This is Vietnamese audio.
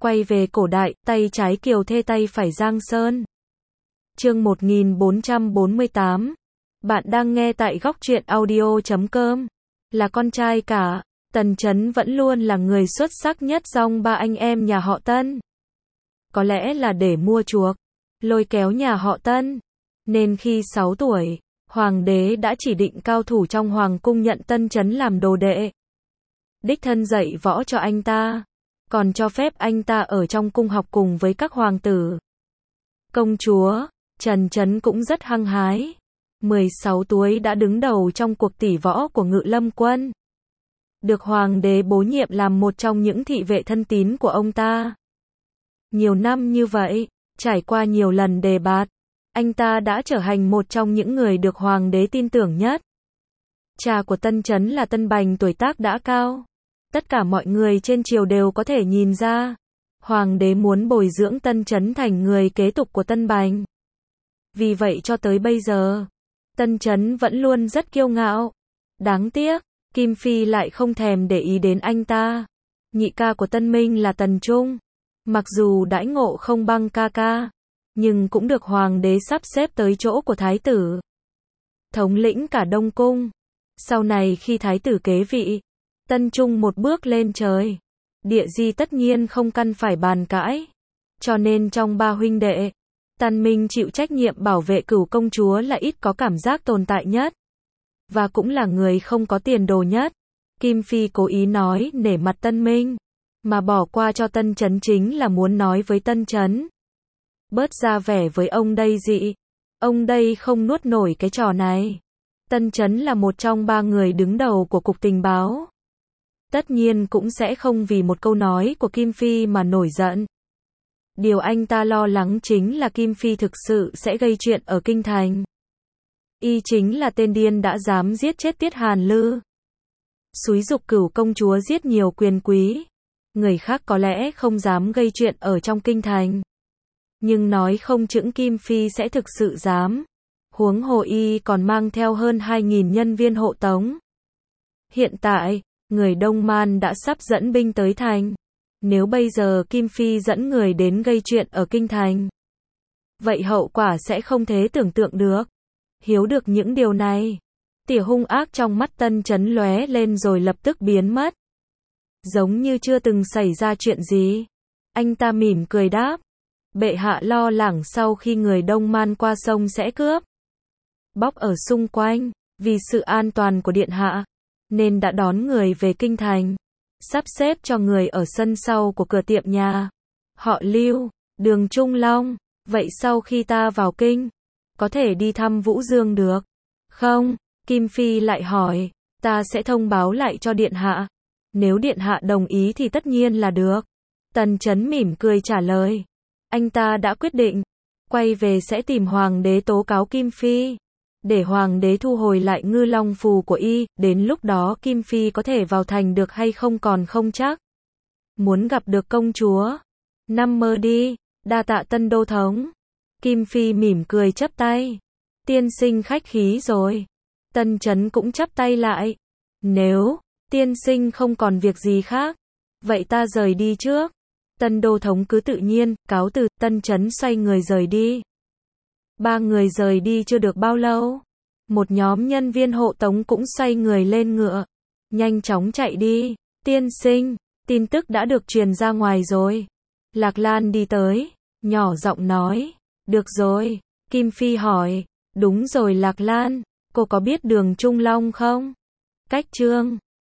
Quay về cổ đại, tay trái Kiều Thê tay phải Giang Sơn. Chương 1448. Bạn đang nghe tại góc truyện audio.com. Là con trai cả, Tần Chấn vẫn luôn là người xuất sắc nhất trong ba anh em nhà họ Tân. Có lẽ là để mua chuộc, lôi kéo nhà họ Tân, nên khi 6 tuổi, Hoàng đế đã chỉ định cao thủ trong Hoàng cung nhận Tân Chấn làm đồ đệ. Đích thân dạy võ cho anh ta, còn cho phép anh ta ở trong cung học cùng với các hoàng tử. Công chúa, Trần Chấn cũng rất hăng hái. 16 tuổi đã đứng đầu trong cuộc tỷ võ của Ngự Lâm quân. Được Hoàng đế bổ nhiệm làm một trong những thị vệ thân tín của ông ta. Nhiều năm như vậy, trải qua nhiều lần đề bạt, anh ta đã trở thành một trong những người được Hoàng đế tin tưởng nhất. Cha của Tân Chấn là Tân Bành tuổi tác đã cao. Tất cả mọi người trên triều đều có thể nhìn ra. Hoàng đế muốn bồi dưỡng Tân Chấn thành người kế tục của Tân Bành. Vì vậy cho tới bây giờ, Tân Chấn vẫn luôn rất kiêu ngạo. Đáng tiếc, Kim Phi lại không thèm để ý đến anh ta. Nhị ca của Tân Minh là Tần Trung. Mặc dù đãi ngộ không bằng ca ca, nhưng cũng được Hoàng đế sắp xếp tới chỗ của Thái tử. Thống lĩnh cả Đông Cung. Sau này khi Thái tử kế vị, Tân Trung một bước lên trời. Địa di tất nhiên không cần phải bàn cãi. Cho nên trong ba huynh đệ, Tân Minh chịu trách nhiệm bảo vệ Cửu công chúa là ít có cảm giác tồn tại nhất. Và cũng là người không có tiền đồ nhất. Kim Phi cố ý nói nể mặt Tân Minh, mà bỏ qua cho Tân Chấn chính là muốn nói với Tân Chấn. Bớt ra vẻ với ông đây dị. Ông đây không nuốt nổi cái trò này. Tân Chấn là một trong ba người đứng đầu của Cục Tình báo. Tất nhiên cũng sẽ không vì một câu nói của Kim Phi mà nổi giận. Điều anh ta lo lắng chính là Kim Phi thực sự sẽ gây chuyện ở kinh thành. Y chính là tên điên đã dám giết chết Tiết Hàn Lư. Xúi giục Cửu công chúa giết nhiều quyền quý. Người khác có lẽ không dám gây chuyện ở trong kinh thành. Nhưng nói không chững Kim Phi sẽ thực sự dám. Huống hồ y còn mang theo hơn 2.000 nhân viên hộ tống. Hiện tại, người Đông Man đã sắp dẫn binh tới thành. Nếu bây giờ Kim Phi dẫn người đến gây chuyện ở kinh thành, vậy hậu quả sẽ không thể tưởng tượng được. Hiểu được những điều này, tia hung ác trong mắt Tân Chấn lóe lên rồi lập tức biến mất. Giống như chưa từng xảy ra chuyện gì. Anh ta mỉm cười đáp. Bệ hạ lo lắng sau khi người Đông Man qua sông sẽ cướp bóc ở xung quanh, vì sự an toàn của điện hạ, nên đã đón người về kinh thành, sắp xếp cho người ở sân sau của cửa tiệm nhà họ Lưu, đường Trung Long. Vậy sau khi ta vào kinh, có thể đi thăm Vũ Dương được không? Kim Phi lại hỏi. Ta sẽ thông báo lại cho điện hạ. Nếu điện hạ đồng ý thì tất nhiên là được. Tần Chấn mỉm cười trả lời. Anh ta đã quyết định, quay về sẽ tìm Hoàng đế tố cáo Kim Phi, để Hoàng đế thu hồi lại Ngư Long phù của y. Đến lúc đó Kim Phi có thể vào thành được hay không còn không chắc. Muốn gặp được công chúa, nằm mơ đi. Đa tạ Tân đô thống. Kim Phi mỉm cười chắp tay. Tiên sinh khách khí rồi. Tân Chấn cũng chắp tay lại. Nếu tiên sinh không còn việc gì khác, vậy ta rời đi trước. Tân đô thống cứ tự nhiên, cáo từ. Tân Chấn xoay người rời đi. Ba người rời đi chưa được bao lâu, một nhóm nhân viên hộ tống cũng xoay người lên ngựa, nhanh chóng chạy đi. Tiên sinh, tin tức đã được truyền ra ngoài rồi. Lạc Lan đi tới, nhỏ giọng nói. Được rồi. Kim Phi hỏi. Đúng rồi Lạc Lan, cô có biết đường Trung Long không? Cách chương